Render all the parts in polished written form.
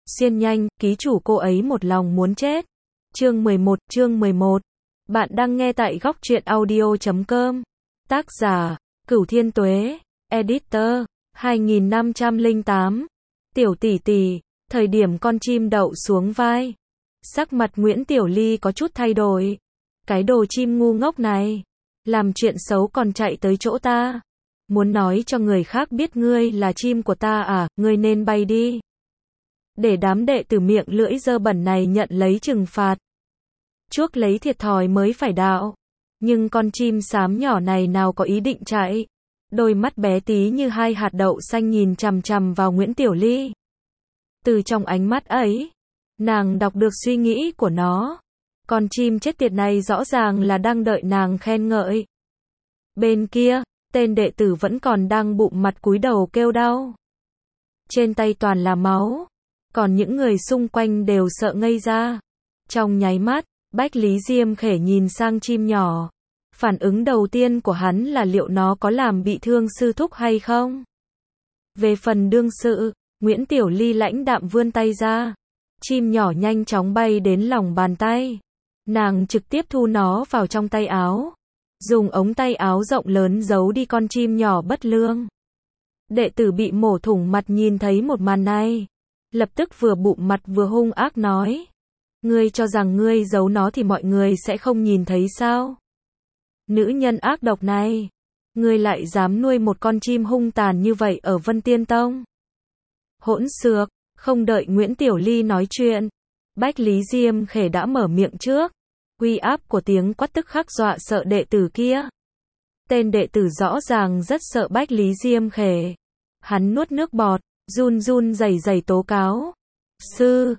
Xiên nhanh, ký chủ cô ấy một lòng muốn chết. Chương 11. Bạn đang nghe tại góc truyện audio.com. Tác giả, Cửu Thiên Tuế. Editor, 2508. Tiểu tỷ tỷ, thời điểm con chim đậu xuống vai. Sắc mặt Nguyễn Tiểu Ly có chút thay đổi. Cái đồ chim ngu ngốc này. Làm chuyện xấu còn chạy tới chỗ ta. Muốn nói cho người khác biết ngươi là chim của ta à, ngươi nên bay đi. Để đám đệ tử miệng lưỡi dơ bẩn này nhận lấy trừng phạt. Chuốc lấy thiệt thòi mới phải đạo. Nhưng con chim xám nhỏ này nào có ý định chạy. Đôi mắt bé tí như hai hạt đậu xanh nhìn chằm chằm vào Nguyễn Tiểu Ly. Từ trong ánh mắt ấy, nàng đọc được suy nghĩ của nó. Con chim chết tiệt này rõ ràng là đang đợi nàng khen ngợi. Bên kia, tên đệ tử vẫn còn đang bụng mặt cúi đầu kêu đau. Trên tay toàn là máu. Còn những người xung quanh đều sợ ngây ra. Trong nháy mắt, Bách Lý Diêm Khể nhìn sang chim nhỏ. Phản ứng đầu tiên của hắn là liệu nó có làm bị thương sư thúc hay không? Về phần đương sự, Nguyễn Tiểu Ly lãnh đạm vươn tay ra. Chim nhỏ nhanh chóng bay đến lòng bàn tay. Nàng trực tiếp thu nó vào trong tay áo. Dùng ống tay áo rộng lớn giấu đi con chim nhỏ bất lương. Đệ tử bị mổ thủng mặt nhìn thấy một màn này. Lập tức vừa bụng mặt vừa hung ác nói. Ngươi cho rằng ngươi giấu nó thì mọi người sẽ không nhìn thấy sao? Nữ nhân ác độc này. Ngươi lại dám nuôi một con chim hung tàn như vậy ở Vân Tiên Tông. Hỗn xược, không đợi Nguyễn Tiểu Ly nói chuyện. Bách Lý Diêm Khể đã mở miệng trước. Uy áp của tiếng quát tức khắc dọa sợ đệ tử kia. Tên đệ tử rõ ràng rất sợ Bách Lý Diêm Khể. Hắn nuốt nước bọt, run rẩy tố cáo. Sư,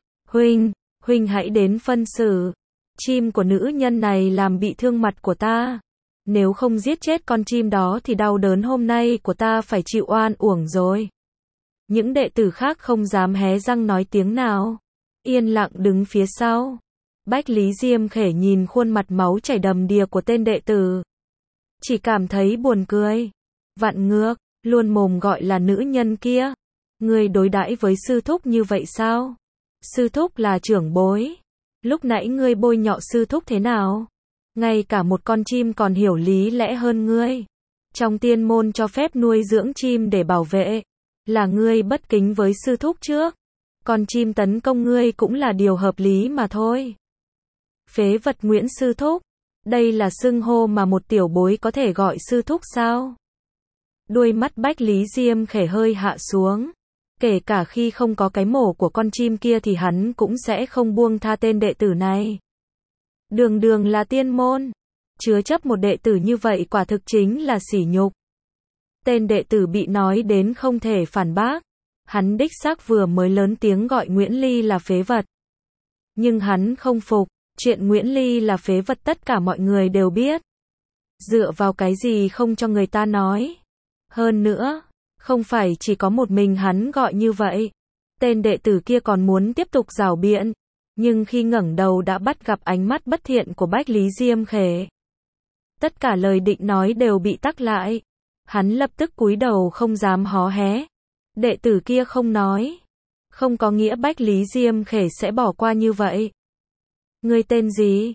huynh hãy đến phân xử. Chim của nữ nhân này làm bị thương mặt của ta. Nếu không giết chết con chim đó thì đau đớn hôm nay của ta phải chịu oan uổng rồi. Những đệ tử khác không dám hé răng nói tiếng nào. Yên lặng đứng phía sau. Bách Lý Diêm Khể nhìn khuôn mặt máu chảy đầm đìa của tên đệ tử. Chỉ cảm thấy buồn cười. Vạn ngược, luôn mồm gọi là nữ nhân kia. Ngươi đối đãi với sư thúc như vậy sao? Sư thúc là trưởng bối. Lúc nãy ngươi bôi nhọ sư thúc thế nào? Ngay cả một con chim còn hiểu lý lẽ hơn ngươi. Trong tiên môn cho phép nuôi dưỡng chim để bảo vệ. Là ngươi bất kính với sư thúc trước. Con chim tấn công ngươi cũng là điều hợp lý mà thôi. Phế vật Nguyễn sư thúc. Đây là xưng hô mà một tiểu bối có thể gọi sư thúc sao? Đuôi mắt Bách Lý Diêm Khể hơi hạ xuống. Kể cả khi không có cái mổ của con chim kia thì hắn cũng sẽ không buông tha tên đệ tử này. Đường là tiên môn. Chứa chấp một đệ tử như vậy quả thực chính là sỉ nhục. Tên đệ tử bị nói đến không thể phản bác. Hắn đích xác vừa mới lớn tiếng gọi Nguyễn Ly là phế vật. Nhưng hắn không phục. Chuyện Nguyễn Ly là phế vật tất cả mọi người đều biết. Dựa vào cái gì không cho người ta nói. Hơn nữa, không phải chỉ có một mình hắn gọi như vậy. Tên đệ tử kia còn muốn tiếp tục rảo biện. Nhưng khi ngẩng đầu đã bắt gặp ánh mắt bất thiện của Bách Lý Diêm Khể. Tất cả lời định nói đều bị tắc lại. Hắn lập tức cúi đầu không dám hó hé. Đệ tử kia không nói. Không có nghĩa Bách Lý Diêm Khể sẽ bỏ qua như vậy. Ngươi tên gì?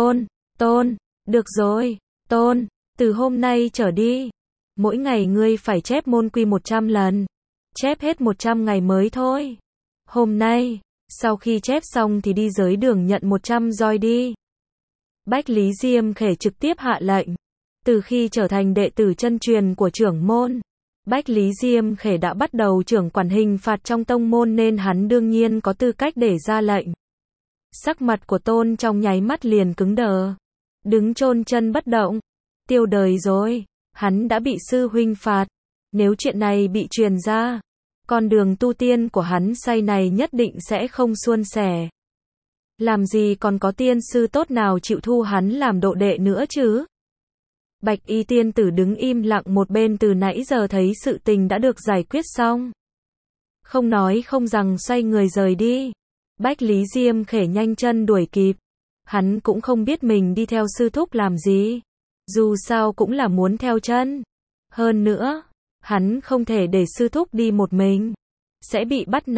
Tôn. Được rồi, Tôn. Từ hôm nay trở đi. Mỗi ngày ngươi phải chép môn quy 100 lần. Chép hết 100 ngày mới thôi. Hôm nay, sau khi chép xong thì đi giới đường nhận 100 roi đi. Bách Lý Diêm Khể trực tiếp hạ lệnh. Từ khi trở thành đệ tử chân truyền của trưởng môn, Bách Lý Diêm Khể đã bắt đầu trưởng quản hình phạt trong tông môn nên hắn đương nhiên có tư cách để ra lệnh. Sắc mặt của Tôn trong nháy mắt liền cứng đờ. Đứng chôn chân bất động. Tiêu đời rồi. Hắn đã bị sư huynh phạt. Nếu chuyện này bị truyền ra, con đường tu tiên của hắn sau này nhất định sẽ không suôn sẻ. Làm gì còn có tiên sư tốt nào chịu thu hắn làm độ đệ nữa chứ? Bạch y tiên tử đứng im lặng một bên từ nãy giờ thấy sự tình đã được giải quyết xong. Không nói không rằng xoay người rời đi. Bách Lý Diêm Khể nhanh chân đuổi kịp. Hắn cũng không biết mình đi theo sư thúc làm gì. Dù sao cũng là muốn theo chân. Hơn nữa, hắn không thể để sư thúc đi một mình. Sẽ bị bắt nạt.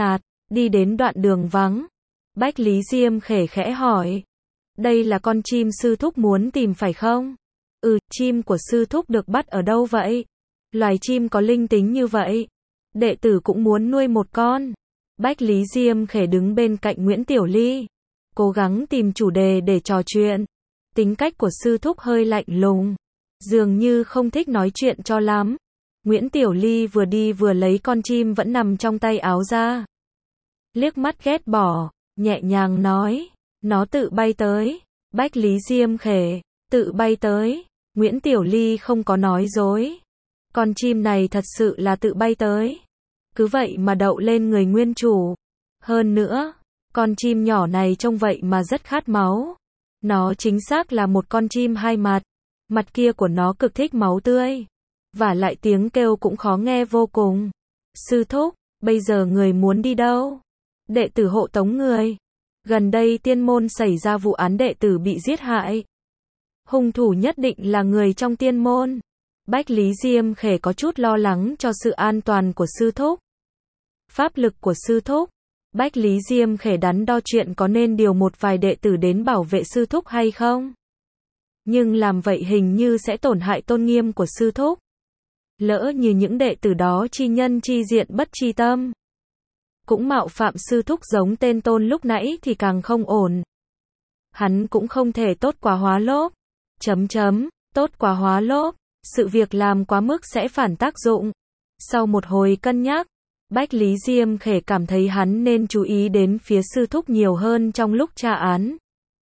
Đi đến đoạn đường vắng, Bách Lý Diêm khẽ khẽ hỏi. Đây là con chim sư thúc muốn tìm phải không? Ừ, chim của sư thúc được bắt ở đâu vậy? Loài chim có linh tính như vậy. Đệ tử cũng muốn nuôi một con. Bách Lý Diêm khẽ đứng bên cạnh Nguyễn Tiểu Ly, cố gắng tìm chủ đề để trò chuyện. Tính cách của sư thúc hơi lạnh lùng, dường như không thích nói chuyện cho lắm. Nguyễn Tiểu Ly vừa đi vừa lấy con chim vẫn nằm trong tay áo ra. Liếc mắt ghét bỏ, nhẹ nhàng nói, nó tự bay tới. Bách Lý Diêm khẽ, tự bay tới. Nguyễn Tiểu Ly không có nói dối. Con chim này thật sự là tự bay tới. Cứ vậy mà đậu lên người nguyên chủ. Hơn nữa, con chim nhỏ này trông vậy mà rất khát máu. Nó chính xác là một con chim hai mặt. Mặt kia của nó cực thích máu tươi. Và lại tiếng kêu cũng khó nghe vô cùng. Sư thúc, bây giờ người muốn đi đâu? Đệ tử hộ tống người. Gần đây tiên môn xảy ra vụ án đệ tử bị giết hại. Hung thủ nhất định là người trong tiên môn. Bách Lý Diêm khẽ có chút lo lắng cho sự an toàn của sư thúc. Pháp lực của sư thúc. Bách Lý Diêm khẽ đắn đo chuyện có nên điều một vài đệ tử đến bảo vệ sư thúc hay không. Nhưng làm vậy hình như sẽ tổn hại tôn nghiêm của sư thúc. Lỡ như những đệ tử đó chi nhân chi diện bất chi tâm, cũng mạo phạm sư thúc giống tên Tôn lúc nãy thì càng không ổn. Hắn cũng không thể tốt quá hóa lốp. Tốt quá hóa lốp. Sự việc làm quá mức sẽ phản tác dụng. Sau một hồi cân nhắc, Bách Lý Diêm khẽ cảm thấy hắn nên chú ý đến phía sư thúc nhiều hơn trong lúc tra án.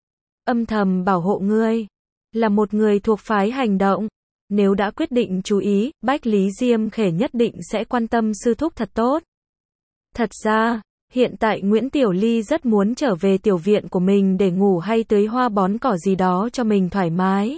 Âm thầm bảo hộ ngươi, là một người thuộc phái hành động. Nếu đã quyết định chú ý, Bách Lý Diêm khẽ nhất định sẽ quan tâm sư thúc thật tốt. Thật ra, hiện tại Nguyễn Tiểu Ly rất muốn trở về tiểu viện của mình để ngủ hay tưới hoa bón cỏ gì đó cho mình thoải mái.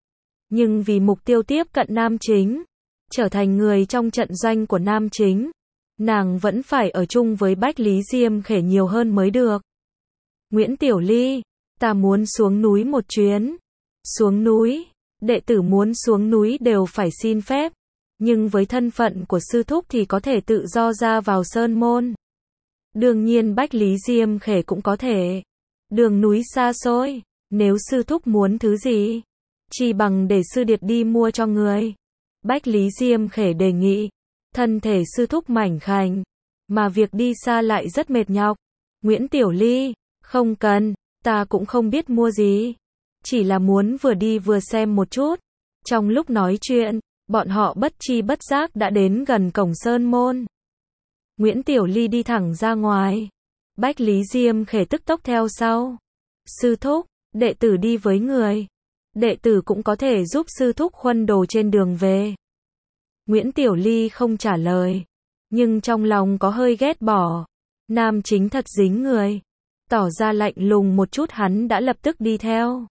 Nhưng vì mục tiêu tiếp cận Nam Chính, trở thành người trong trận doanh của Nam Chính, nàng vẫn phải ở chung với Bách Lý Diêm khẽ nhiều hơn mới được. Nguyễn Tiểu Ly, ta muốn xuống núi một chuyến. Xuống núi, đệ tử muốn xuống núi đều phải xin phép. Nhưng với thân phận của sư thúc thì có thể tự do ra vào sơn môn. Đương nhiên Bách Lý Diêm khẽ cũng có thể. Đường núi xa xôi, nếu sư thúc muốn thứ gì, chỉ bằng để sư điệt đi mua cho người. Bách Lý Diêm khẽ đề nghị. Thân thể sư thúc mảnh khảnh, mà việc đi xa lại rất mệt nhọc. Nguyễn Tiểu Ly, không cần, ta cũng không biết mua gì. Chỉ là muốn vừa đi vừa xem một chút. Trong lúc nói chuyện, bọn họ bất chi bất giác đã đến gần cổng sơn môn. Nguyễn Tiểu Ly đi thẳng ra ngoài. Bách Lý Diêm khẽ tức tốc theo sau. Sư thúc, đệ tử đi với người. Đệ tử cũng có thể giúp sư thúc khuân đồ trên đường về. Nguyễn Tiểu Ly không trả lời. Nhưng trong lòng có hơi ghét bỏ. Nam Chính thật dính người. Tỏ ra lạnh lùng một chút hắn đã lập tức đi theo.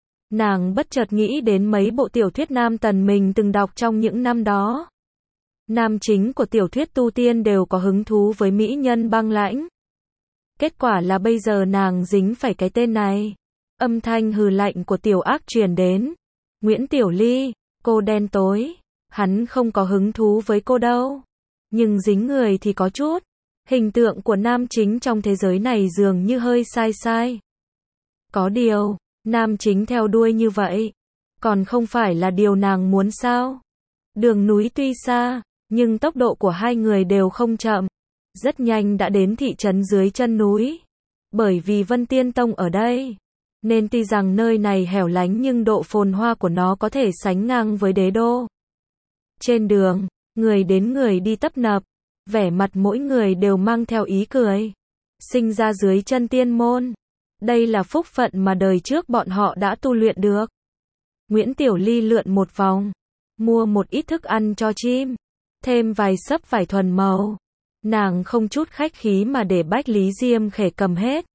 Nàng bất chợt nghĩ đến mấy bộ tiểu thuyết nam tần mình từng đọc trong những năm đó. Nam chính của tiểu thuyết tu tiên đều có hứng thú với mỹ nhân băng lãnh. Kết quả là bây giờ nàng dính phải cái tên này. Âm thanh hừ lạnh của tiểu ác truyền đến. Nguyễn Tiểu Ly, cô đen tối. Hắn không có hứng thú với cô đâu. Nhưng dính người thì có chút. Hình tượng của nam chính trong thế giới này dường như hơi sai. Có điều, nam chính theo đuôi như vậy, còn không phải là điều nàng muốn sao? Đường núi tuy xa, nhưng tốc độ của hai người đều không chậm. Rất nhanh đã đến thị trấn dưới chân núi. Bởi vì Vân Tiên Tông ở đây, nên tuy rằng nơi này hẻo lánh nhưng độ phồn hoa của nó có thể sánh ngang với đế đô. Trên đường, người đến người đi tấp nập, vẻ mặt mỗi người đều mang theo ý cười. Sinh ra dưới chân tiên môn. Đây là phúc phận mà đời trước bọn họ đã tu luyện được. Nguyễn Tiểu Ly lượn một vòng, mua một ít thức ăn cho chim, thêm vài xấp vải thuần màu. Nàng không chút khách khí mà để Bách Lý Diêm khẽ cầm hết.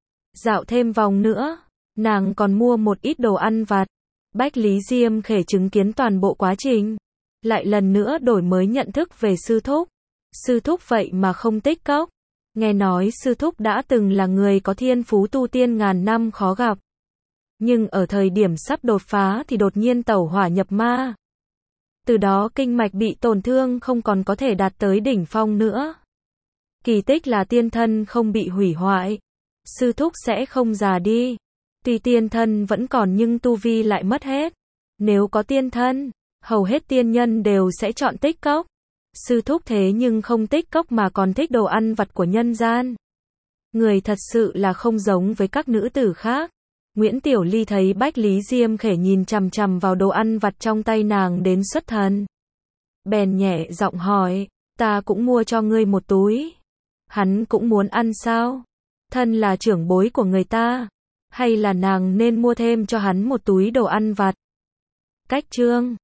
Dạo thêm vòng nữa, nàng còn mua một ít đồ ăn vặt. Bách Lý Diêm khẽ chứng kiến toàn bộ quá trình. Lại lần nữa đổi mới nhận thức về sư thúc. Sư thúc vậy mà không tích cốc. Nghe nói sư thúc đã từng là người có thiên phú tu tiên ngàn năm khó gặp. Nhưng ở thời điểm sắp đột phá thì đột nhiên tẩu hỏa nhập ma. Từ đó kinh mạch bị tổn thương không còn có thể đạt tới đỉnh phong nữa. Kỳ tích là tiên thân không bị hủy hoại. Sư thúc sẽ không già đi. Tuy tiên thân vẫn còn nhưng tu vi lại mất hết. Nếu có tiên thân, hầu hết tiên nhân đều sẽ chọn tích cốc. Sư thúc thế nhưng không tích cốc mà còn thích đồ ăn vặt của nhân gian. Người thật sự là không giống với các nữ tử khác. Nguyễn Tiểu Ly thấy Bách Lý Diêm Khể nhìn chằm chằm vào đồ ăn vặt trong tay nàng đến xuất thần. Bèn nhẹ giọng hỏi, ta cũng mua cho ngươi một túi. Hắn cũng muốn ăn sao? Thân là trưởng bối của người ta. Hay là nàng nên mua thêm cho hắn một túi đồ ăn vặt? Cách chương